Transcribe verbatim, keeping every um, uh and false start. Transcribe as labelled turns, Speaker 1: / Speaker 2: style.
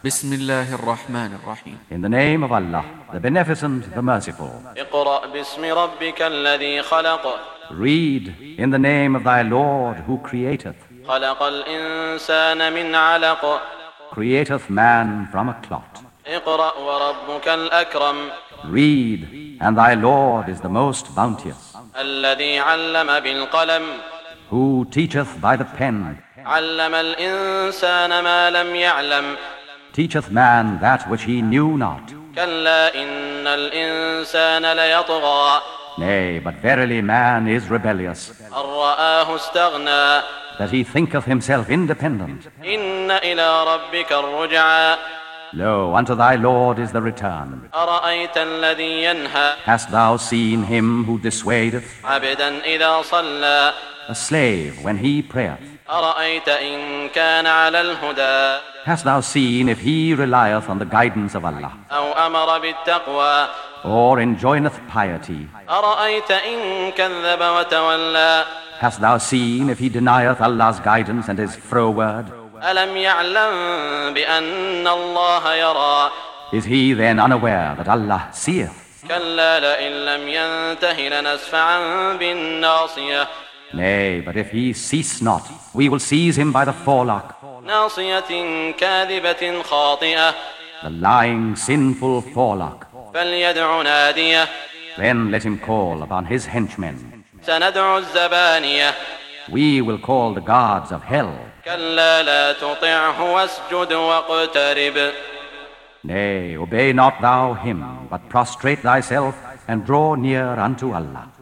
Speaker 1: بسم الله الرحمن الرحيم.
Speaker 2: In the name of Allah, the Beneficent, the Merciful.
Speaker 3: اقرأ باسم ربك الذي خلق.
Speaker 2: Read in the name of thy Lord who createth.
Speaker 3: خلق الإنسان من علق.
Speaker 2: Createth man from a clot.
Speaker 3: اقرأ وربك الأكرم.
Speaker 2: Read, and thy Lord is the most bounteous.
Speaker 3: الذي علم بالقلم.
Speaker 2: Who teacheth by the pen.
Speaker 3: علم الإنسان ما لم يعلم.
Speaker 2: Teacheth man that which he knew not.
Speaker 3: كلا إن الإنسان ليطغى.
Speaker 2: Nay, but verily man is rebellious,
Speaker 3: أن رآه استغنى.
Speaker 2: that he thinketh himself independent.
Speaker 3: إن إلى ربك الرجعى.
Speaker 2: Lo, unto thy Lord is the return.
Speaker 3: أرأيت الذي ينهى.
Speaker 2: Hast thou seen him who dissuadeth?
Speaker 3: عبدا إذا صلى.
Speaker 2: A slave when he prayeth.
Speaker 3: أرأيت إن كان على الهدى.
Speaker 2: Hast thou seen if he relieth on the guidance of Allah,
Speaker 3: أو أمر بالتقوى.
Speaker 2: or enjoineth piety?
Speaker 3: أرأيت إن كذب وتولى.
Speaker 2: Hast thou seen if he denieth Allah's guidance and is froward?
Speaker 3: ألم يعلم بأن الله يرى.
Speaker 2: Is he then unaware that Allah seeth?
Speaker 3: كلا لئن لم ينته لنسفعا بالناصية.
Speaker 2: Nay, but if he cease not, we will seize him by the forelock.
Speaker 3: ناصية كاذبة خاطئة.
Speaker 2: The lying, sinful forelock.
Speaker 3: فليدع ناديه.
Speaker 2: Then let him call upon his henchmen.
Speaker 3: سندع الزبانية.
Speaker 2: We will call the guards of hell.
Speaker 3: كلا لا تطعه واسجد واقترب.
Speaker 2: Nay, obey not thou him, but prostrate thyself and draw near unto Allah.